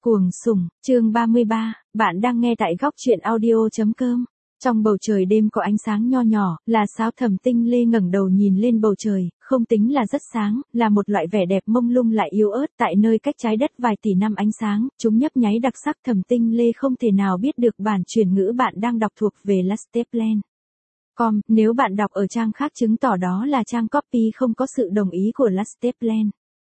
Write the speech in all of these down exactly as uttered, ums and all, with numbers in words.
Cuồng sủng, chương ba mươi ba, bạn đang nghe tại góc truyện audio chấm com. Trong bầu trời đêm có ánh sáng nho nhỏ, là sao Thẩm Tinh Lê ngẩng đầu nhìn lên bầu trời, không tính là rất sáng, là một loại vẻ đẹp mông lung lại yếu ớt tại nơi cách trái đất vài tỷ năm ánh sáng, chúng nhấp nháy đặc sắc. Thẩm Tinh Lê không thể nào biết được bản chuyển ngữ bạn đang đọc thuộc về Lasteplan. Com, nếu bạn đọc ở trang khác chứng tỏ đó là trang copy không có sự đồng ý của Lasteplan.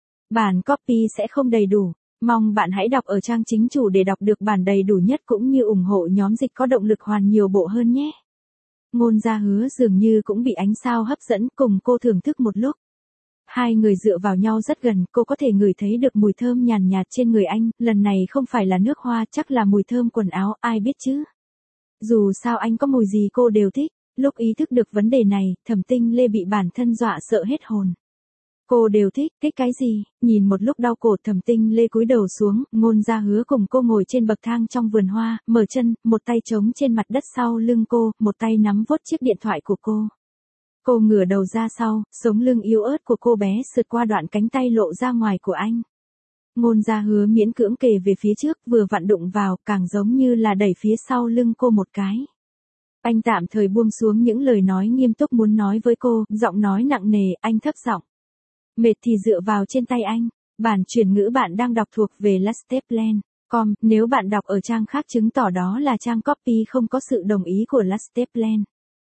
Bản copy sẽ không đầy đủ. Mong bạn hãy đọc ở trang chính chủ để đọc được bản đầy đủ nhất cũng như ủng hộ nhóm dịch có động lực hoàn nhiều bộ hơn nhé. Ngôn Gia Hứa dường như cũng bị ánh sao hấp dẫn, cùng cô thưởng thức một lúc. Hai người dựa vào nhau rất gần, cô có thể ngửi thấy được mùi thơm nhàn nhạt trên người anh, lần này không phải là nước hoa, chắc là mùi thơm quần áo, ai biết chứ. Dù sao anh có mùi gì cô đều thích, lúc ý thức được vấn đề này, Thẩm Tinh Lê bị bản thân dọa sợ hết hồn. Cô đều thích, thích cái gì? Nhìn một lúc đau cổ, Thẩm Tinh Lê cúi đầu xuống, Ngôn Gia Hứa cùng cô ngồi trên bậc thang trong vườn hoa, mở chân, một tay trống trên mặt đất sau lưng cô, một tay nắm vuốt chiếc điện thoại của cô. Cô ngửa đầu ra sau, sống lưng yếu ớt của cô bé sượt qua đoạn cánh tay lộ ra ngoài của anh. Ngôn Gia Hứa miễn cưỡng kề về phía trước, vừa vặn đụng vào, càng giống như là đẩy phía sau lưng cô một cái. Anh tạm thời buông xuống những lời nói nghiêm túc muốn nói với cô, giọng nói nặng nề, anh thấp giọng. Mệt thì dựa vào trên tay anh. Bản chuyển ngữ bạn đang đọc thuộc về Lasteplan. Com, nếu bạn đọc ở trang khác chứng tỏ đó là trang copy không có sự đồng ý của Lasteplan.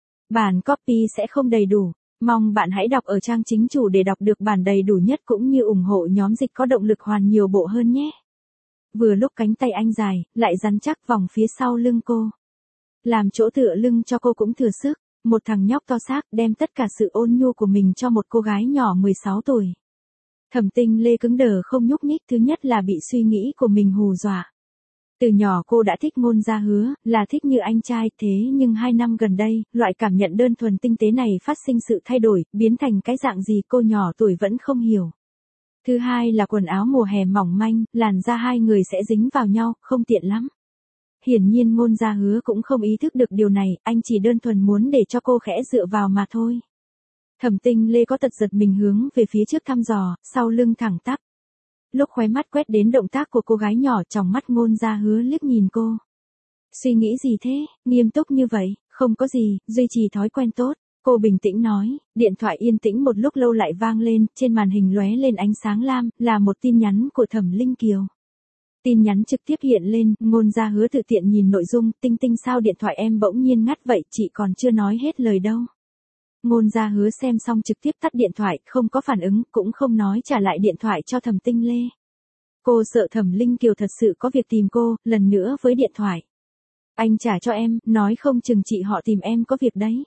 Bản copy sẽ không đầy đủ. Mong bạn hãy đọc ở trang chính chủ để đọc được bản đầy đủ nhất cũng như ủng hộ nhóm dịch có động lực hoàn nhiều bộ hơn nhé. Vừa lúc cánh tay anh dài, lại rắn chắc vòng phía sau lưng cô. Làm chỗ tựa lưng cho cô cũng thừa sức. Một thằng nhóc to xác đem tất cả sự ôn nhu của mình cho một cô gái nhỏ mười sáu tuổi. Thẩm Tinh Lê cứng đờ không nhúc nhích, thứ nhất là bị suy nghĩ của mình hù dọa. Từ nhỏ cô đã thích Ngôn Gia Hứa, là thích như anh trai, thế nhưng hai năm gần đây, loại cảm nhận đơn thuần tinh tế này phát sinh sự thay đổi, biến thành cái dạng gì cô nhỏ tuổi vẫn không hiểu. Thứ hai là quần áo mùa hè mỏng manh, làn da hai người sẽ dính vào nhau, không tiện lắm. Hiển nhiên Ngôn Gia Hứa cũng không ý thức được điều này, anh chỉ đơn thuần muốn để cho cô khẽ dựa vào mà thôi. Thẩm Tinh Lê có tật giật mình hướng về phía trước thăm dò, sau lưng thẳng tắp. Lúc khóe mắt quét đến động tác của cô gái nhỏ, trong mắt Ngôn Gia Hứa liếc nhìn cô. Suy nghĩ gì thế, nghiêm túc như vậy, không có gì, duy trì thói quen tốt. Cô bình tĩnh nói, điện thoại yên tĩnh một lúc lâu lại vang lên, trên màn hình lóe lên ánh sáng lam, là một tin nhắn của Thẩm Linh Kiều. Tin nhắn trực tiếp hiện lên, Ngôn Gia Hứa tự tiện nhìn nội dung, tinh tinh sao điện thoại em bỗng nhiên ngắt vậy, chị còn chưa nói hết lời đâu. Ngôn Gia Hứa xem xong trực tiếp tắt điện thoại, không có phản ứng, cũng không nói trả lại điện thoại cho Thẩm Tinh Lê. Cô sợ Thẩm Linh Kiều thật sự có việc tìm cô, lần nữa với điện thoại. Anh trả cho em, nói không chừng chị họ tìm em có việc đấy.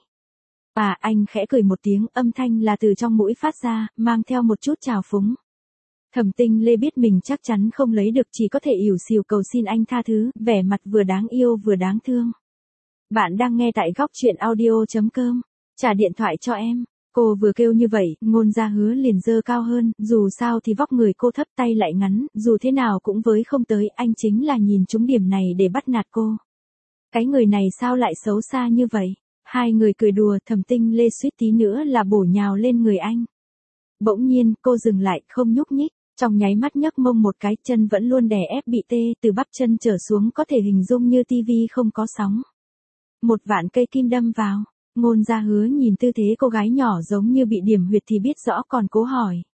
À, anh khẽ cười một tiếng, âm thanh là từ trong mũi phát ra, mang theo một chút trào phúng. Thẩm Tinh Lê biết mình chắc chắn không lấy được, chỉ có thể ỉu xìu cầu xin anh tha thứ, vẻ mặt vừa đáng yêu vừa đáng thương. Bạn đang nghe tại góc truyện audio chấm com. Trả điện thoại cho em. Cô vừa kêu như vậy, Ngôn Gia Hứa liền dơ cao hơn, dù sao thì vóc người cô thấp tay lại ngắn, dù thế nào cũng với không tới, anh chính là nhìn trúng điểm này để bắt nạt cô. Cái người này sao lại xấu xa như vậy? Hai người cười đùa, Thẩm Tinh Lê suýt tí nữa là bổ nhào lên người anh. Bỗng nhiên, cô dừng lại, không nhúc nhích. Trong nháy mắt nhấc mông một cái, chân vẫn luôn đè ép bị tê, từ bắp chân trở xuống có thể hình dung như tivi không có sóng. Một vạn cây kim đâm vào. Ngôn Gia Hứa nhìn tư thế cô gái nhỏ giống như bị điểm huyệt thì biết rõ còn cố hỏi.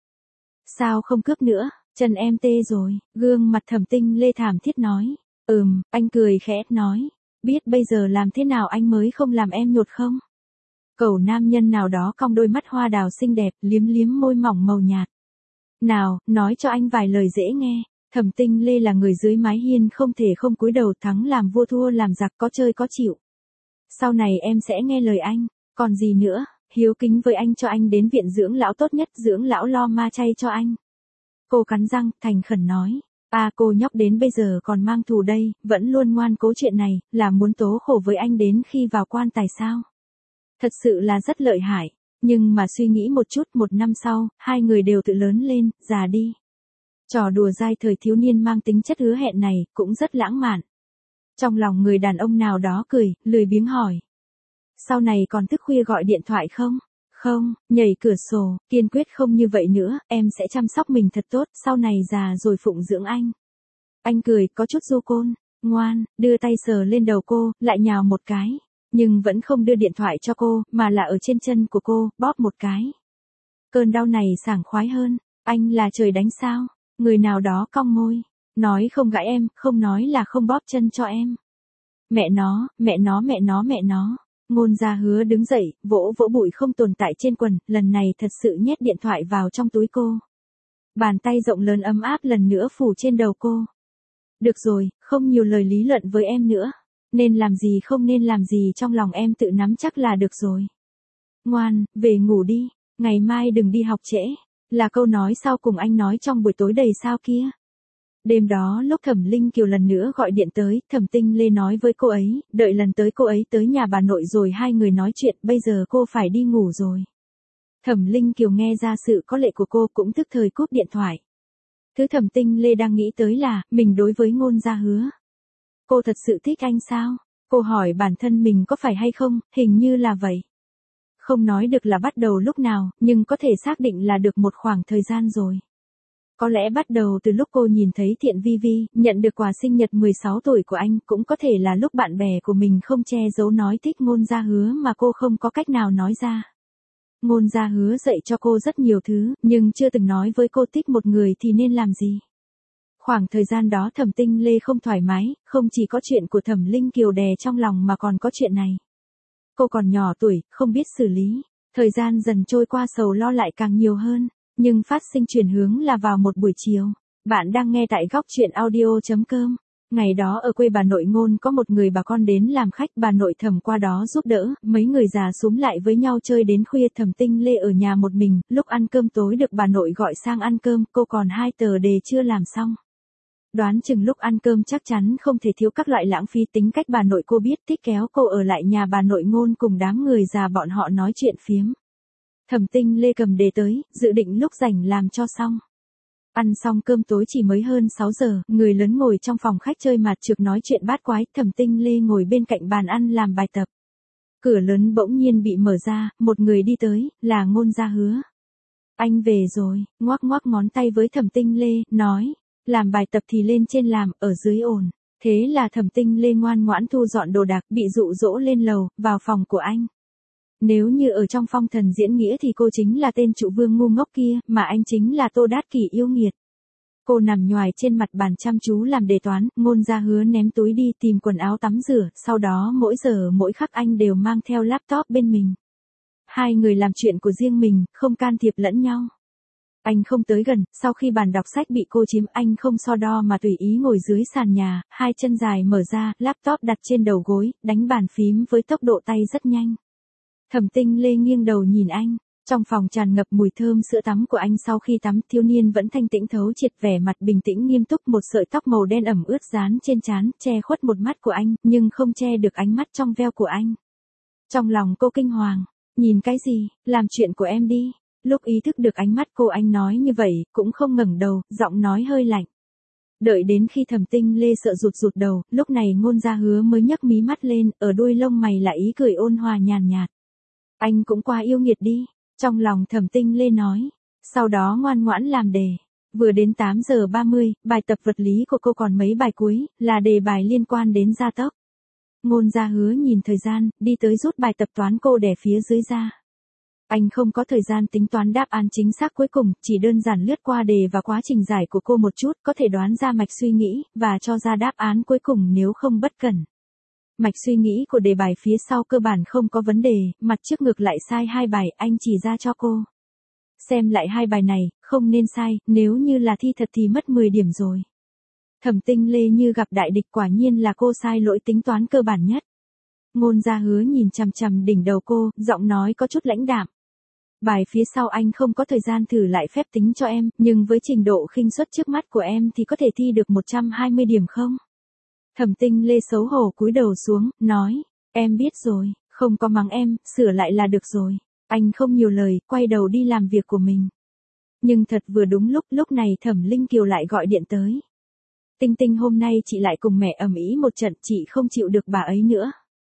Sao không cướp nữa, chân em tê rồi, gương mặt Thẩm Tinh Lê thảm thiết nói. Ừm, anh cười khẽ nói. Biết bây giờ làm thế nào anh mới không làm em nhột không? Cậu nam nhân nào đó cong đôi mắt hoa đào xinh đẹp, liếm liếm môi mỏng màu nhạt. Nào, nói cho anh vài lời dễ nghe. Thẩm Tinh Lê là người dưới mái hiên không thể không cúi đầu, thắng làm vua thua làm giặc, có chơi có chịu. Sau này em sẽ nghe lời anh, còn gì nữa, hiếu kính với anh cho anh đến viện dưỡng lão tốt nhất, dưỡng lão lo ma chay cho anh. Cô cắn răng, thành khẩn nói. À, cô nhóc đến bây giờ còn mang thù đây, vẫn luôn ngoan cố chuyện này, là muốn tố khổ với anh đến khi vào quan tài sao? Thật sự là rất lợi hại. Nhưng mà suy nghĩ một chút, một năm sau, hai người đều tự lớn lên, già đi. Trò đùa dai thời thiếu niên mang tính chất hứa hẹn này, cũng rất lãng mạn. Trong lòng người đàn ông nào đó cười, lười biếng hỏi. Sau này còn thức khuya gọi điện thoại không? Không, nhảy cửa sổ, kiên quyết không như vậy nữa, em sẽ chăm sóc mình thật tốt, sau này già rồi phụng dưỡng anh. Anh cười, có chút du côn, ngoan, đưa tay sờ lên đầu cô, lại nhào một cái. Nhưng vẫn không đưa điện thoại cho cô, mà là ở trên chân của cô, bóp một cái. Cơn đau này sảng khoái hơn. Anh là trời đánh sao? Người nào đó cong môi. Nói không gãi em, không nói là không bóp chân cho em. Mẹ nó, mẹ nó mẹ nó mẹ nó. Ngôn Gia Hứa đứng dậy, vỗ vỗ bụi không tồn tại trên quần, lần này thật sự nhét điện thoại vào trong túi cô. Bàn tay rộng lớn ấm áp lần nữa phủ trên đầu cô. Được rồi, không nhiều lời lý luận với em nữa. Nên làm gì không nên làm gì trong lòng em tự nắm chắc là được rồi. Ngoan, về ngủ đi, ngày mai đừng đi học trễ. Là câu nói sau cùng anh nói trong buổi tối đầy sao kia. Đêm đó lúc Thẩm Linh Kiều lần nữa gọi điện tới, Thẩm Tinh Lê nói với cô ấy, đợi lần tới cô ấy tới nhà bà nội rồi hai người nói chuyện, bây giờ cô phải đi ngủ rồi. Thẩm Linh Kiều nghe ra sự có lệ của cô cũng tức thời cúp điện thoại. Thứ Thẩm Tinh Lê đang nghĩ tới là, mình đối với Ngôn Gia Hứa. Cô thật sự thích anh sao? Cô hỏi bản thân mình có phải hay không, hình như là vậy. Không nói được là bắt đầu lúc nào, nhưng có thể xác định là được một khoảng thời gian rồi. Có lẽ bắt đầu từ lúc cô nhìn thấy Thiện Vi Vi, nhận được quà sinh nhật mười sáu tuổi của anh, cũng có thể là lúc bạn bè của mình không che giấu nói thích Ngôn Gia Hứa mà cô không có cách nào nói ra. Ngôn Gia Hứa dạy cho cô rất nhiều thứ, nhưng chưa từng nói với cô thích một người thì nên làm gì. Khoảng thời gian đó Thẩm Tinh Lê không thoải mái, không chỉ có chuyện của Thẩm Linh Kiều đè trong lòng mà còn có chuyện này. Cô còn nhỏ tuổi, không biết xử lý. Thời gian dần trôi qua sầu lo lại càng nhiều hơn. Nhưng phát sinh chuyển hướng là vào một buổi chiều. Bạn đang nghe tại góc truyện audio.com. Ngày đó ở quê bà nội Ngôn có một người bà con đến làm khách, bà nội Thẩm qua đó giúp đỡ, mấy người già xúm lại với nhau chơi đến khuya. Thẩm Tinh Lê ở nhà một mình, lúc ăn cơm tối được bà nội gọi sang ăn cơm, cô còn hai tờ đề chưa làm xong. Đoán chừng lúc ăn cơm chắc chắn không thể thiếu các loại lãng phí, tính cách bà nội cô biết, thích kéo cô ở lại nhà bà nội Ngôn cùng đám người già bọn họ nói chuyện phiếm. Thẩm Tinh Lê cầm đề tới, dự định lúc rảnh làm cho xong. Ăn xong cơm tối chỉ mới hơn sáu giờ, người lớn ngồi trong phòng khách chơi mạt trược nói chuyện bát quái, Thẩm Tinh Lê ngồi bên cạnh bàn ăn làm bài tập. Cửa lớn bỗng nhiên bị mở ra, một người đi tới, là Ngôn Gia Hứa. Anh về rồi, ngoắc ngoắc ngón tay với Thẩm Tinh Lê, nói, làm bài tập thì lên trên làm, ở dưới ổn. Thế là Thẩm Tinh Lê ngoan ngoãn thu dọn đồ đạc, bị dụ dỗ lên lầu, vào phòng của anh. Nếu như ở trong Phong Thần diễn nghĩa thì cô chính là tên trụ vương ngu ngốc kia, mà anh chính là Tô Đát Kỷ yêu nghiệt. Cô nằm nhoài trên mặt bàn chăm chú làm đề toán, Ngôn Gia Hứa ném túi đi tìm quần áo tắm rửa, sau đó mỗi giờ mỗi khắc anh đều mang theo laptop bên mình. Hai người làm chuyện của riêng mình, không can thiệp lẫn nhau. Anh không tới gần, sau khi bàn đọc sách bị cô chiếm, anh không so đo mà tùy ý ngồi dưới sàn nhà, hai chân dài mở ra, laptop đặt trên đầu gối, đánh bàn phím với tốc độ tay rất nhanh. Thẩm Tinh Lê nghiêng đầu nhìn anh, trong phòng tràn ngập mùi thơm sữa tắm của anh. Sau khi tắm, thiếu niên vẫn thanh tĩnh thấu triệt, vẻ mặt bình tĩnh nghiêm túc, một sợi tóc màu đen ẩm ướt dán trên trán, che khuất một mắt của anh, nhưng không che được ánh mắt trong veo của anh. Trong lòng cô kinh hoàng, nhìn cái gì, làm chuyện của em đi. Lúc ý thức được ánh mắt cô, anh nói như vậy, cũng không ngẩng đầu, giọng nói hơi lạnh. Đợi đến khi Thẩm Tinh Lê sợ rụt rụt đầu, lúc này Ngôn Gia Hứa mới nhấc mí mắt lên, ở đuôi lông mày là ý cười ôn hòa nhàn nhạt. Anh cũng quá yêu nghiệt đi, trong lòng Thẩm Tinh Lê nói. Sau đó ngoan ngoãn làm đề. Vừa đến tám giờ ba mươi, bài tập vật lý của cô còn mấy bài cuối, là đề bài liên quan đến gia tốc. Ngôn Gia Hứa nhìn thời gian, đi tới rút bài tập toán cô đè phía dưới ra. Anh không có thời gian tính toán đáp án chính xác cuối cùng, chỉ đơn giản lướt qua đề và quá trình giải của cô một chút, có thể đoán ra mạch suy nghĩ, và cho ra đáp án cuối cùng nếu không bất cẩn. Mạch suy nghĩ của đề bài phía sau cơ bản không có vấn đề, mặt trước ngược lại sai hai bài, anh chỉ ra cho cô. Xem lại hai bài này, không nên sai, nếu như là thi thật thì mất mười điểm rồi. Thẩm Tinh Lê như gặp đại địch, quả nhiên là cô sai lỗi tính toán cơ bản nhất. Ngôn Gia Hứa nhìn chằm chằm đỉnh đầu cô, giọng nói có chút lãnh đạm. Bài phía sau anh không có thời gian thử lại phép tính cho em, nhưng với trình độ khinh suất trước mắt của em thì có thể thi được một trăm hai mươi điểm không? Thẩm Tinh Lê xấu hổ cúi đầu xuống, nói, em biết rồi, không có mắng em, sửa lại là được rồi. Anh không nhiều lời, quay đầu đi làm việc của mình. Nhưng thật vừa đúng lúc, lúc này Thẩm Linh Kiều lại gọi điện tới. Tinh Tinh hôm nay chị lại cùng mẹ ầm ĩ một trận, chị không chịu được bà ấy nữa.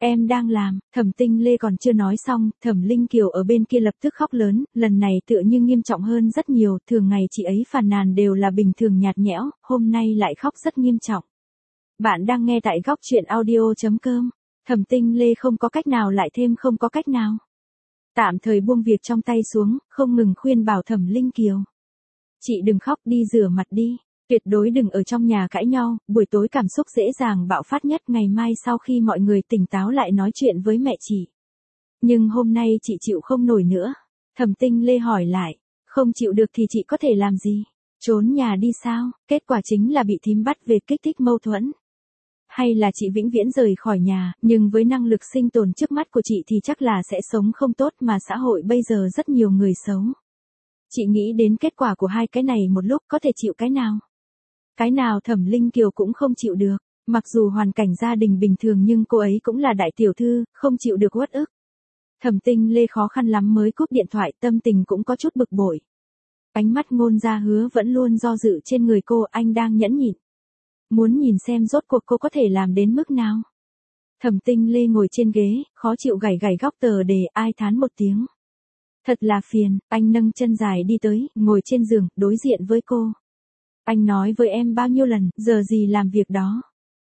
Em đang làm, Thẩm Tinh Lê còn chưa nói xong, Thẩm Linh Kiều ở bên kia lập tức khóc lớn, lần này tựa như nghiêm trọng hơn rất nhiều, thường ngày chị ấy phàn nàn đều là bình thường nhạt nhẽo, hôm nay lại khóc rất nghiêm trọng. Bạn đang nghe tại góc truyện audio.com, Thẩm Tinh Lê không có cách nào lại thêm không có cách nào. Tạm thời buông việc trong tay xuống, không ngừng khuyên bảo Thẩm Linh Kiều. Chị đừng khóc, đi rửa mặt đi. Tuyệt đối đừng ở trong nhà cãi nhau, buổi tối cảm xúc dễ dàng bạo phát nhất, ngày mai sau khi mọi người tỉnh táo lại nói chuyện với mẹ chị. Nhưng hôm nay chị chịu không nổi nữa. Thẩm Tinh Lê hỏi lại, không chịu được thì chị có thể làm gì? Trốn nhà đi sao? Kết quả chính là bị thím bắt về kích thích mâu thuẫn. Hay là chị vĩnh viễn rời khỏi nhà, nhưng với năng lực sinh tồn trước mắt của chị thì chắc là sẽ sống không tốt, mà xã hội bây giờ rất nhiều người xấu. Chị nghĩ đến kết quả của hai cái này một lúc, có thể chịu cái nào? Cái nào Thẩm Linh Kiều cũng không chịu được, mặc dù hoàn cảnh gia đình bình thường nhưng cô ấy cũng là đại tiểu thư, không chịu được uất ức. Thẩm Tinh Lê khó khăn lắm mới cúp điện thoại, tâm tình cũng có chút bực bội. Ánh mắt Ngôn Gia Hứa vẫn luôn do dự trên người cô, anh đang nhẫn nhịn. Muốn nhìn xem rốt cuộc cô có thể làm đến mức nào. Thẩm Tinh Lê ngồi trên ghế, khó chịu gảy gảy góc tờ đề, ai thán một tiếng. Thật là phiền, anh nâng chân dài đi tới, ngồi trên giường, đối diện với cô. Anh nói với em bao nhiêu lần, giờ gì làm việc đó.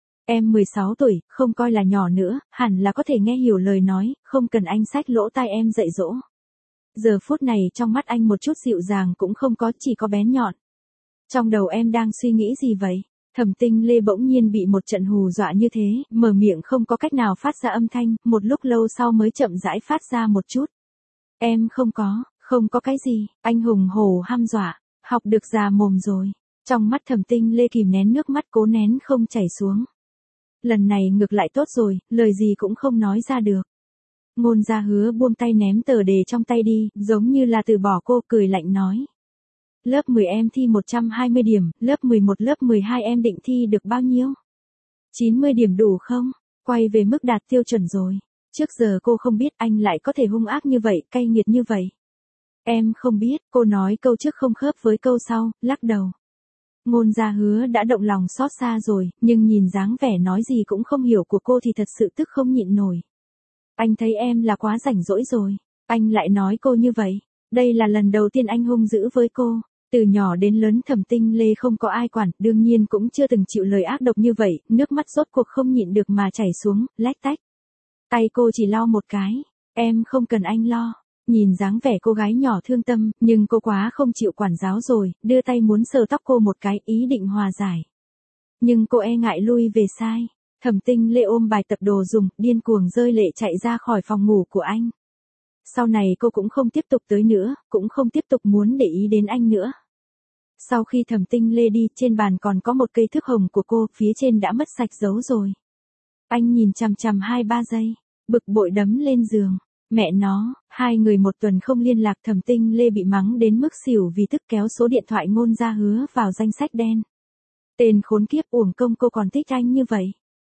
Em mười sáu tuổi, không coi là nhỏ nữa, hẳn là có thể nghe hiểu lời nói, không cần anh xách lỗ tai em dạy dỗ. Giờ phút này trong mắt anh một chút dịu dàng cũng không có, chỉ có bén nhọn. Trong đầu em đang suy nghĩ gì vậy? Thẩm Tinh Lê bỗng nhiên bị một trận hù dọa như thế, mở miệng không có cách nào phát ra âm thanh, một lúc lâu sau mới chậm rãi phát ra một chút. Em không có, không có cái gì, anh hùng hổ hăm dọa, học được già mồm rồi. Trong mắt Thẩm Tinh Lê kìm nén nước mắt cố nén không chảy xuống. Lần này ngược lại tốt rồi, lời gì cũng không nói ra được. Ngôn Gia Hứa buông tay ném tờ đề trong tay đi, giống như là từ bỏ cô, cười lạnh nói. Lớp mười em thi một trăm hai mươi điểm, lớp mười một lớp mười hai em định thi được bao nhiêu? chín mươi điểm đủ không? Quay về mức đạt tiêu chuẩn rồi. Trước giờ cô không biết anh lại có thể hung ác như vậy, cay nghiệt như vậy. Em không biết, cô nói câu trước không khớp với câu sau, lắc đầu. Ngôn Gia Hứa đã động lòng xót xa rồi, nhưng nhìn dáng vẻ nói gì cũng không hiểu của cô thì thật sự tức không nhịn nổi. Anh thấy em là quá rảnh rỗi rồi, anh lại nói cô như vậy. Đây là lần đầu tiên anh hung dữ với cô. Từ nhỏ đến lớn Thẩm Tinh Lê không có ai quản, đương nhiên cũng chưa từng chịu lời ác độc như vậy, nước mắt rốt cuộc không nhịn được mà chảy xuống, lách tách. Tay cô chỉ lau một cái, em không cần anh lo. Nhìn dáng vẻ cô gái nhỏ thương tâm, nhưng cô quá không chịu quản giáo rồi, đưa tay muốn sờ tóc cô một cái, ý định hòa giải. Nhưng cô e ngại lui về sai. Thẩm Tinh Lê ôm bài tập đồ dùng, điên cuồng rơi lệ chạy ra khỏi phòng ngủ của anh. Sau này cô cũng không tiếp tục tới nữa, cũng không tiếp tục muốn để ý đến anh nữa. Sau khi Thẩm Tinh Lê đi, trên bàn còn có một cây thước hồng của cô, phía trên đã mất sạch dấu rồi. Anh nhìn chằm chằm hai ba giây, bực bội đấm lên giường. Mẹ nó, hai người một tuần không liên lạc, Thẩm Tinh Lê bị mắng đến mức xỉu vì tức kéo số điện thoại Ngôn Gia Hứa vào danh sách đen. Tên khốn kiếp, uổng công cô còn thích anh như vậy.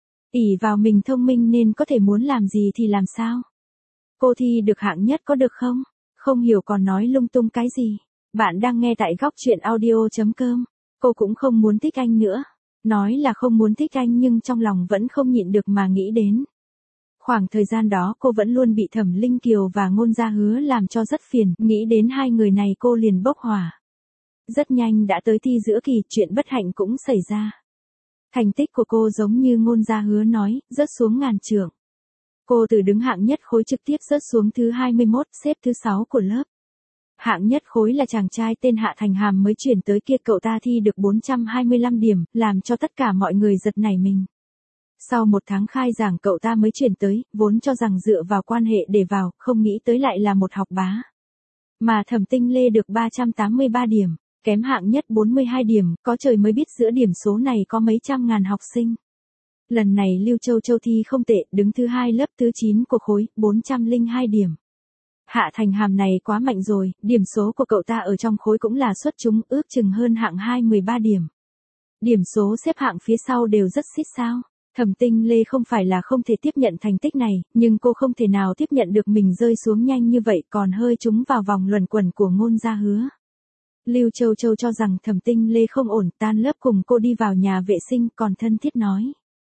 ỷ vào mình thông minh nên có thể muốn làm gì thì làm sao. Cô thi được hạng nhất có được không? Không hiểu còn nói lung tung cái gì. Bạn đang nghe tại góc truyện audio.com. Cô cũng không muốn thích anh nữa. Nói là không muốn thích anh nhưng trong lòng vẫn không nhịn được mà nghĩ đến. Khoảng thời gian đó cô vẫn luôn bị Thẩm Linh Kiều và Ngôn Gia Hứa làm cho rất phiền, nghĩ đến hai người này cô liền bốc hỏa. Rất nhanh đã tới thi giữa kỳ, chuyện bất hạnh cũng xảy ra. Thành tích của cô giống như Ngôn Gia Hứa nói, rớt xuống ngàn trượng. Cô từ đứng hạng nhất khối trực tiếp rớt xuống thứ hai mươi mốt, xếp thứ sáu của lớp. Hạng nhất khối là chàng trai tên Hạ Thành Hàm mới chuyển tới kia, cậu ta thi được bốn trăm hai mươi lăm điểm, làm cho tất cả mọi người giật nảy mình. Sau một tháng khai giảng cậu ta mới chuyển tới, vốn cho rằng dựa vào quan hệ để vào, không nghĩ tới lại là một học bá. Mà Thẩm Tinh Lê được ba trăm tám mươi ba điểm, kém hạng nhất bốn mươi hai điểm, có trời mới biết giữa điểm số này có mấy trăm ngàn học sinh. Lần này Lưu Châu Châu thi không tệ, đứng thứ hai lớp thứ chín của khối, bốn trăm lẻ hai điểm. Hạ Thành Hàm này quá mạnh rồi, điểm số của cậu ta ở trong khối cũng là xuất chúng, ước chừng hơn hạng hai mười ba điểm. Điểm số xếp hạng phía sau đều rất xít sao. Thẩm Tinh Lê không phải là không thể tiếp nhận thành tích này, nhưng cô không thể nào tiếp nhận được mình rơi xuống nhanh như vậy, còn hơi trúng vào vòng luẩn quẩn của Ngôn Gia Hứa. Lưu Châu Châu cho rằng Thẩm Tinh Lê không ổn, tan lớp cùng cô đi vào nhà vệ sinh, còn thân thiết nói.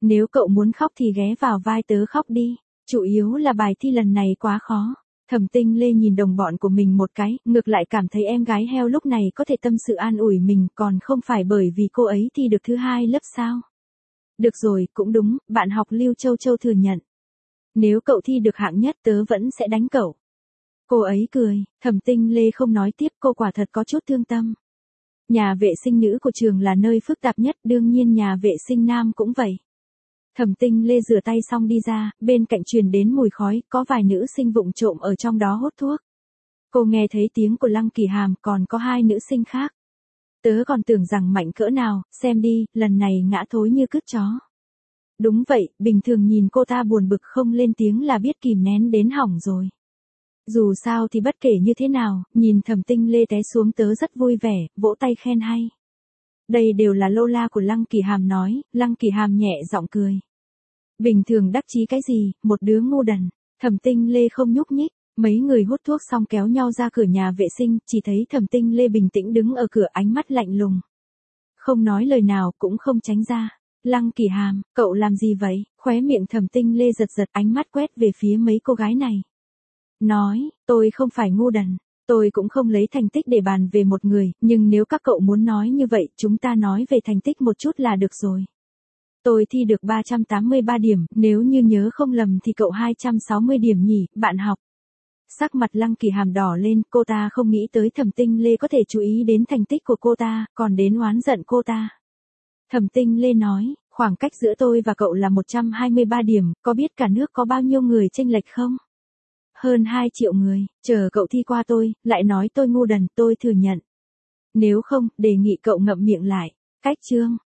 Nếu cậu muốn khóc thì ghé vào vai tớ khóc đi, chủ yếu là bài thi lần này quá khó. Thẩm Tinh Lê nhìn đồng bọn của mình một cái, ngược lại cảm thấy em gái heo lúc này có thể tâm sự an ủi mình, còn không phải bởi vì cô ấy thi được thứ hai lớp sao. Được rồi, cũng đúng, bạn học Lưu Châu Châu thừa nhận. Nếu cậu thi được hạng nhất tớ vẫn sẽ đánh cậu. Cô ấy cười, Thẩm Tinh Lê không nói tiếp, cô quả thật có chút thương tâm. Nhà vệ sinh nữ của trường là nơi phức tạp nhất, đương nhiên nhà vệ sinh nam cũng vậy. Thẩm Tinh Lê rửa tay xong đi ra, bên cạnh truyền đến mùi khói, có vài nữ sinh vụng trộm ở trong đó hút thuốc. Cô nghe thấy tiếng của Lăng Kỳ Hàm, còn có hai nữ sinh khác. Tớ còn tưởng rằng mạnh cỡ nào, xem đi, lần này ngã thối như cứt chó. Đúng vậy, bình thường nhìn cô ta buồn bực không lên tiếng là biết kìm nén đến hỏng rồi. Dù sao thì bất kể như thế nào, nhìn Thẩm Tinh Lê té xuống tớ rất vui vẻ, vỗ tay khen hay. Đây đều là lô la của Lăng Kỳ Hàm nói, Lăng Kỳ Hàm nhẹ giọng cười. Bình thường đắc chí cái gì, một đứa ngu đần. Thẩm Tinh Lê không nhúc nhích, mấy người hút thuốc xong kéo nhau ra cửa nhà vệ sinh, chỉ thấy Thẩm Tinh Lê bình tĩnh đứng ở cửa, ánh mắt lạnh lùng. Không nói lời nào, cũng không tránh ra. Lăng Kỳ Hàm, cậu làm gì vậy? Khóe miệng Thẩm Tinh Lê giật giật, ánh mắt quét về phía mấy cô gái này. Nói, tôi không phải ngu đần, tôi cũng không lấy thành tích để bàn về một người, nhưng nếu các cậu muốn nói như vậy, chúng ta nói về thành tích một chút là được rồi. Tôi thi được ba trăm tám mươi ba điểm, nếu như nhớ không lầm thì cậu hai trăm sáu mươi điểm nhỉ, bạn học. Sắc mặt Lăng Kỳ Hàm đỏ lên, cô ta không nghĩ tới Thẩm Tinh Lê có thể chú ý đến thành tích của cô ta, còn đến oán giận cô ta. Thẩm Tinh Lê nói, khoảng cách giữa tôi và cậu là một trăm hai mươi ba điểm, có biết cả nước có bao nhiêu người chênh lệch không? Hơn hai triệu người, chờ cậu thi qua tôi, lại nói tôi ngu đần, tôi thừa nhận. Nếu không, đề nghị cậu ngậm miệng lại. Cách chương.